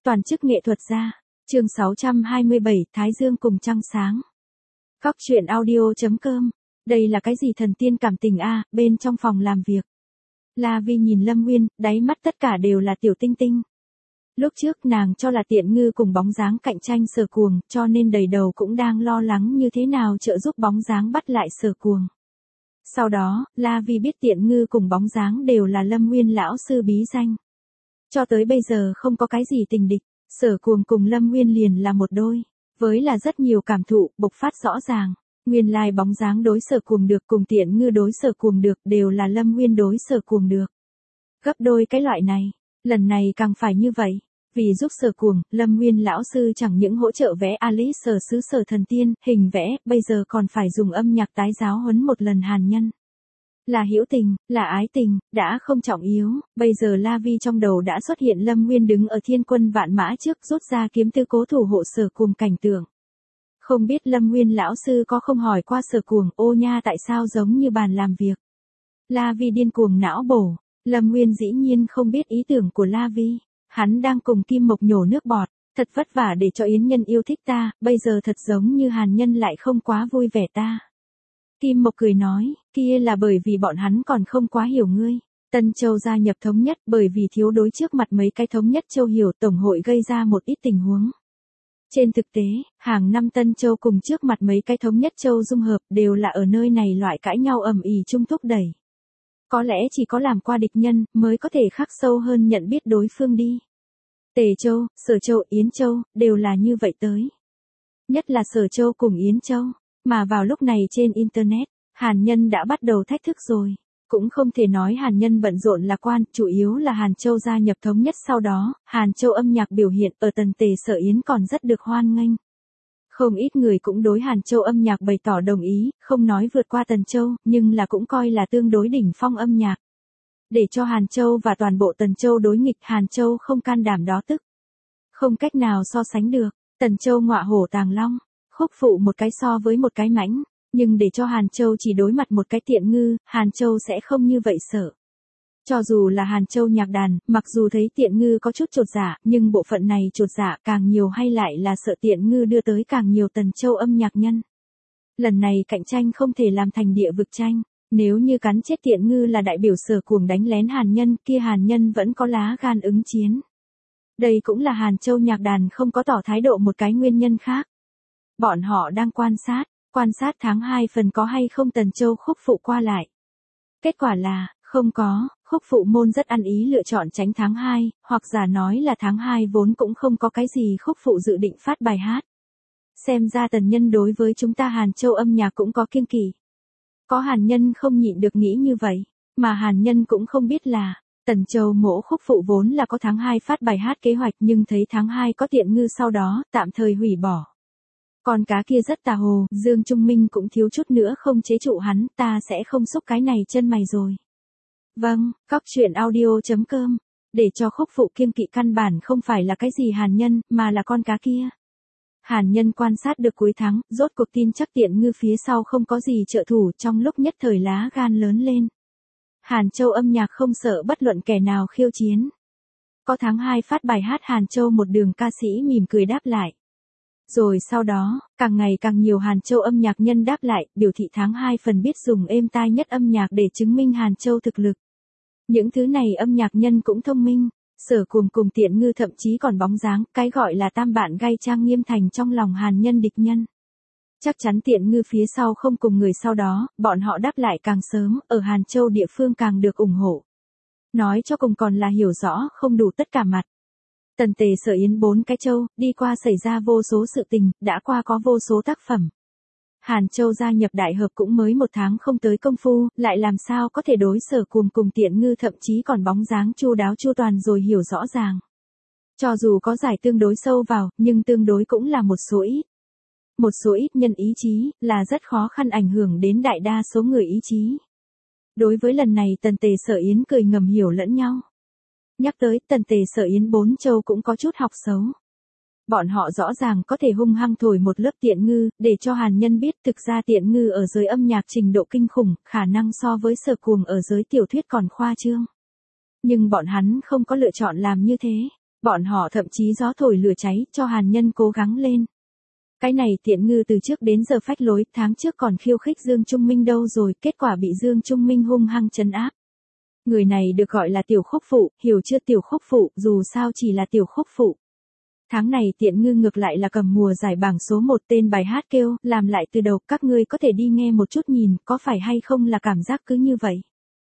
Toàn chức nghệ thuật gia. Chương 627, Thái Dương cùng trăng sáng. Góc truyện audio.com. Đây là cái gì thần tiên cảm tình a, bên trong phòng làm việc. La Vi nhìn Lâm Nguyên, đáy mắt tất cả đều là tiểu tinh tinh. Lúc trước nàng cho là Tiện Ngư cùng bóng dáng cạnh tranh Sở Cuồng, cho nên đầy đầu cũng đang lo lắng như thế nào trợ giúp bóng dáng bắt lại Sở Cuồng. Sau đó, La Vi biết Tiện Ngư cùng bóng dáng đều là Lâm Nguyên lão sư bí danh. Cho tới bây giờ không có cái gì tình địch, Sở Cuồng cùng Lâm Nguyên liền là một đôi, với là rất nhiều cảm thụ bộc phát rõ ràng. Nguyên lai bóng dáng đối Sở Cuồng được cùng Tiện Ngư đối Sở Cuồng được đều là Lâm Nguyên đối Sở Cuồng được. Gấp đôi cái loại này, lần này càng phải như vậy. Vì giúp Sở Cuồng, Lâm Nguyên lão sư chẳng những hỗ trợ vẽ Alice Sở xứ Sở thần tiên, hình vẽ, bây giờ còn phải dùng âm nhạc tái giáo huấn một lần hàn nhân. Là hữu tình, là ái tình, đã không trọng yếu, bây giờ La Vi trong đầu đã xuất hiện Lâm Nguyên đứng ở thiên quân vạn mã trước rút ra kiếm tư cố thủ hộ Sở Cuồng cảnh tượng. Không biết Lâm Nguyên lão sư có không hỏi qua Sở Cuồng, ô nha tại sao giống như bàn làm việc. La Vi điên cuồng não bổ, Lâm Nguyên dĩ nhiên không biết ý tưởng của La Vi. Hắn đang cùng Kim Mộc nhổ nước bọt, thật vất vả để cho Yến Nhân yêu thích ta, bây giờ thật giống như Hàn Nhân lại không quá vui vẻ ta. Kim Mộc cười nói, kia là bởi vì bọn hắn còn không quá hiểu ngươi. Tân Châu gia nhập thống nhất bởi vì thiếu đối trước mặt mấy cái thống nhất châu hiểu Tổng hội gây ra một ít tình huống. Trên thực tế, hàng năm Tân Châu cùng trước mặt mấy cái thống nhất châu dung hợp đều là ở nơi này loại cãi nhau ầm ĩ chung thúc đẩy. Có lẽ chỉ có làm qua địch nhân mới có thể khắc sâu hơn nhận biết đối phương đi. Tề Châu, Sở Châu, Yến Châu, đều là như vậy tới. Nhất là Sở Châu cùng Yến Châu, mà vào lúc này trên Internet, Hàn Nhân đã bắt đầu thách thức rồi. Cũng không thể nói Hàn Nhân bận rộn lạc quan, chủ yếu là Hàn Châu gia nhập thống nhất sau đó, Hàn Châu âm nhạc biểu hiện ở Tần Tề Sở Yến còn rất được hoan nghênh. Không ít người cũng đối Hàn Châu âm nhạc bày tỏ đồng ý, không nói vượt qua Tần Châu, nhưng là cũng coi là tương đối đỉnh phong âm nhạc. Để cho Hàn Châu và toàn bộ Tần Châu đối nghịch, Hàn Châu không can đảm đó tức. Không cách nào so sánh được, Tần Châu ngọa hổ tàng long, khúc phụ một cái so với một cái mãnh, nhưng để cho Hàn Châu chỉ đối mặt một cái Tiện Ngư, Hàn Châu sẽ không như vậy sợ. Cho dù là Hàn Châu nhạc đàn, mặc dù thấy Tiện Ngư có chút chột dạ, nhưng bộ phận này chột dạ càng nhiều hay lại là sợ Tiện Ngư đưa tới càng nhiều Tần Châu âm nhạc nhân. Lần này cạnh tranh không thể làm thành địa vực tranh, nếu như cắn chết Tiện Ngư là đại biểu Sở Cuồng đánh lén Hàn Nhân, kia Hàn Nhân vẫn có lá gan ứng chiến. Đây cũng là Hàn Châu nhạc đàn không có tỏ thái độ một cái nguyên nhân khác. Bọn họ đang quan sát tháng 2 phần có hay không Tần Châu khúc phụ qua lại. Kết quả là, không có, khúc phụ môn rất ăn ý lựa chọn tránh tháng 2, hoặc giả nói là tháng 2 vốn cũng không có cái gì khúc phụ dự định phát bài hát. Xem ra Tần Nhân đối với chúng ta Hàn Châu âm nhạc cũng có kiêng kỵ. Có Hàn Nhân không nhịn được nghĩ như vậy, mà Hàn Nhân cũng không biết là, Tần Châu mỗ khúc phụ vốn là có tháng 2 phát bài hát kế hoạch nhưng thấy tháng 2 có Tiện Ngư sau đó, tạm thời hủy bỏ. Con cá kia rất tà hồ, Dương Trung Minh cũng thiếu chút nữa không chế trụ hắn, ta sẽ không xúc cái này chân mày rồi. Vâng, góc truyện audio.com, để cho khúc phụ kiêng kỵ căn bản không phải là cái gì Hàn Nhân, mà là con cá kia. Hàn Nhân quan sát được cuối tháng, rốt cuộc tin chắc Tiện Ngư phía sau không có gì trợ thủ, trong lúc nhất thời lá gan lớn lên. Hàn Châu âm nhạc không sợ bất luận kẻ nào khiêu chiến. Có tháng 2 phát bài hát Hàn Châu một đường ca sĩ mỉm cười đáp lại. Rồi sau đó, càng ngày càng nhiều Hàn Châu âm nhạc nhân đáp lại, biểu thị tháng 2 phần biết dùng êm tai nhất âm nhạc để chứng minh Hàn Châu thực lực. Những thứ này âm nhạc nhân cũng thông minh, Sở Cuồng cùng Tiện Ngư thậm chí còn bóng dáng, cái gọi là tam bạn gai trang nghiêm thành trong lòng Hàn Nhân địch nhân. Chắc chắn Tiện Ngư phía sau không cùng người sau đó, bọn họ đáp lại càng sớm, ở Hàn Châu địa phương càng được ủng hộ. Nói cho cùng còn là hiểu rõ, không đủ tất cả mặt. Tần Tề Sở Yến 4 cái châu, đi qua xảy ra vô số sự tình, đã qua có vô số tác phẩm. Hàn Châu gia nhập đại hợp cũng mới 1 tháng không tới công phu, lại làm sao có thể đối Sở Cuồng cùng Tiện Ngư thậm chí còn bóng dáng chu đáo chu toàn rồi hiểu rõ ràng. Cho dù có giải tương đối sâu vào, nhưng tương đối cũng là một số ít. Một số ít nhân ý chí, là rất khó khăn ảnh hưởng đến đại đa số người ý chí. Đối với lần này Tần Tề Sở Yến cười ngầm hiểu lẫn nhau. Nhắc tới Tần Tề Sở Yến 4 châu cũng có chút học xấu. Bọn họ rõ ràng có thể hung hăng thổi một lớp Tiện Ngư, để cho Hàn Nhân biết thực ra Tiện Ngư ở giới âm nhạc trình độ kinh khủng, khả năng so với Sở Cuồng ở giới tiểu thuyết còn khoa trương. Nhưng bọn hắn không có lựa chọn làm như thế, Bọn họ thậm chí gió thổi lửa cháy cho Hàn Nhân cố gắng lên. Cái này Tiện Ngư từ trước đến giờ phách lối, tháng trước còn khiêu khích Dương Trung Minh đâu rồi, kết quả bị Dương Trung Minh hung hăng trấn áp. Người này được gọi là tiểu khúc phụ, hiểu chưa tiểu khúc phụ, dù sao chỉ là tiểu khúc phụ. Tháng này Tiện Ngư ngược lại là cầm mùa giải bảng số 1 tên bài hát kêu, làm lại từ đầu, các ngươi có thể đi nghe một chút nhìn, có phải hay không là cảm giác cứ như vậy.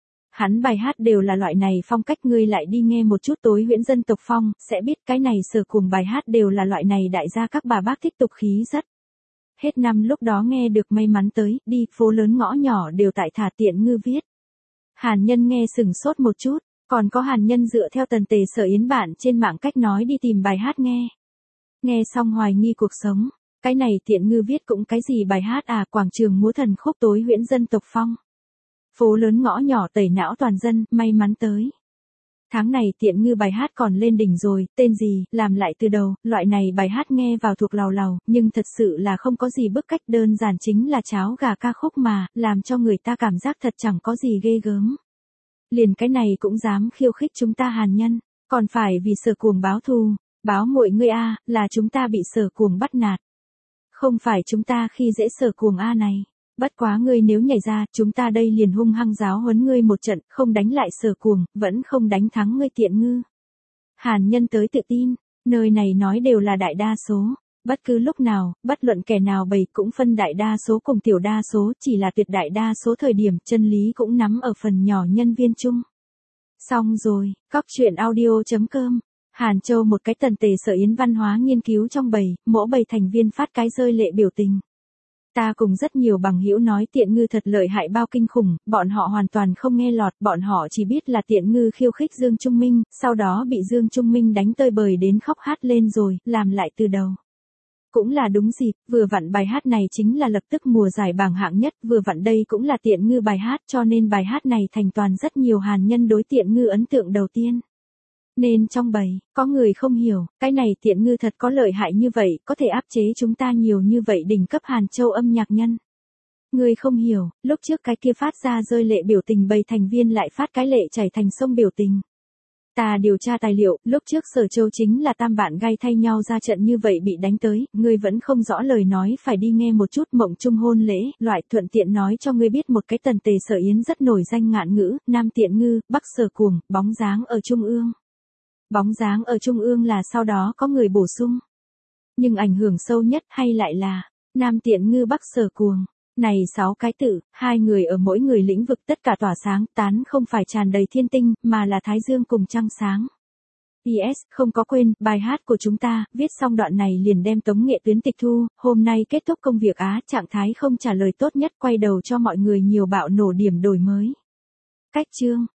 Hắn bài hát đều là loại này phong cách, ngươi lại đi nghe một chút Tối Huyễn Dân Tộc Phong, sẽ biết cái này Sở Cuồng bài hát đều là loại này đại gia các bà bác thích tục khí rất. Hết năm lúc đó nghe được may mắn tới, đi phố lớn ngõ nhỏ đều tại thả Tiện Ngư viết. Hàn Nhân nghe sừng sốt một chút, còn có Hàn Nhân dựa theo Tần Tề Sở Yến bản trên mạng cách nói đi tìm bài hát nghe. Nghe xong hoài nghi cuộc sống, cái này Tiện Ngư viết cũng cái gì bài hát à, quảng trường múa thần khúc Tối Huyễn Dân Tộc Phong. Phố lớn ngõ nhỏ tẩy não toàn dân, may mắn tới. Tháng này Tiện Ngư bài hát còn lên đỉnh rồi, tên gì, làm lại từ đầu, loại này bài hát nghe vào thuộc lào lào, nhưng thật sự là không có gì bức cách, đơn giản chính là cháo gà ca khúc mà, làm cho người ta cảm giác thật chẳng có gì ghê gớm. Liền cái này cũng dám khiêu khích chúng ta Hàn Nhân, còn phải vì Sở Cuồng báo thù, báo muội ngươi a, là chúng ta bị Sở Cuồng bắt nạt. Không phải chúng ta khi dễ Sở Cuồng a này. Bất quá ngươi nếu nhảy ra, chúng ta đây liền hung hăng giáo huấn ngươi một trận, không đánh lại Sở Cuồng, vẫn không đánh thắng ngươi Tiện Ngư. Hàn Nhân tới tự tin, nơi này nói đều là đại đa số, bất cứ lúc nào, bất luận kẻ nào bày cũng phân đại đa số cùng tiểu đa số, chỉ là tuyệt đại đa số thời điểm, chân lý cũng nắm ở phần nhỏ nhân viên chung. Xong rồi, Cóc Truyện Audio.com. Hàn Châu một cái Tần Tề Sở Yến văn hóa nghiên cứu trong bầy, mỗi bầy thành viên phát cái rơi lệ biểu tình. Ta cùng rất nhiều bằng hữu nói Tiện Ngư thật lợi hại bao kinh khủng, bọn họ hoàn toàn không nghe lọt, bọn họ chỉ biết là Tiện Ngư khiêu khích Dương Trung Minh, sau đó bị Dương Trung Minh đánh tơi bời đến khóc hát lên rồi, làm lại từ đầu. Cũng là đúng dịp, vừa vặn bài hát này chính là lập tức mùa giải bảng hạng nhất, vừa vặn đây cũng là Tiện Ngư bài hát, cho nên bài hát này thành toàn rất nhiều Hàn Nhân đối Tiện Ngư ấn tượng đầu tiên. Nên trong bầy, có người không hiểu, cái này Tiện Ngư thật có lợi hại như vậy, có thể áp chế chúng ta nhiều như vậy đỉnh cấp Hàn Châu âm nhạc nhân. Người không hiểu, lúc trước cái kia phát ra rơi lệ biểu tình bầy thành viên lại phát cái lệ chảy thành sông biểu tình. Ta điều tra tài liệu, lúc trước Sở Châu chính là tam bạn gai thay nhau ra trận như vậy bị đánh tới, ngươi vẫn không rõ lời nói, phải đi nghe một chút Mộng Chung hôn lễ, loại thuận tiện nói cho ngươi biết một cái Tần Tề Sở Yến rất nổi danh ngạn ngữ, Nam Tiện Ngư, Bắc Sở Cuồng, bóng dáng ở Trung ương. Bóng dáng ở Trung ương là sau đó có người bổ sung. Nhưng ảnh hưởng sâu nhất hay lại là, Nam Tiện Ngư Bắc Sở Cuồng. Này 6 cái tự, hai người ở mỗi người lĩnh vực tất cả tỏa sáng, tán không phải tràn đầy thiên tinh, mà là thái dương cùng trăng sáng. PS, không có quên, bài hát của chúng ta, viết xong đoạn này liền đem tống nghệ tuyến tịch thu, hôm nay kết thúc công việc trạng thái không trả lời tốt nhất, quay đầu cho mọi người nhiều bạo nổ điểm đổi mới. Cách chương.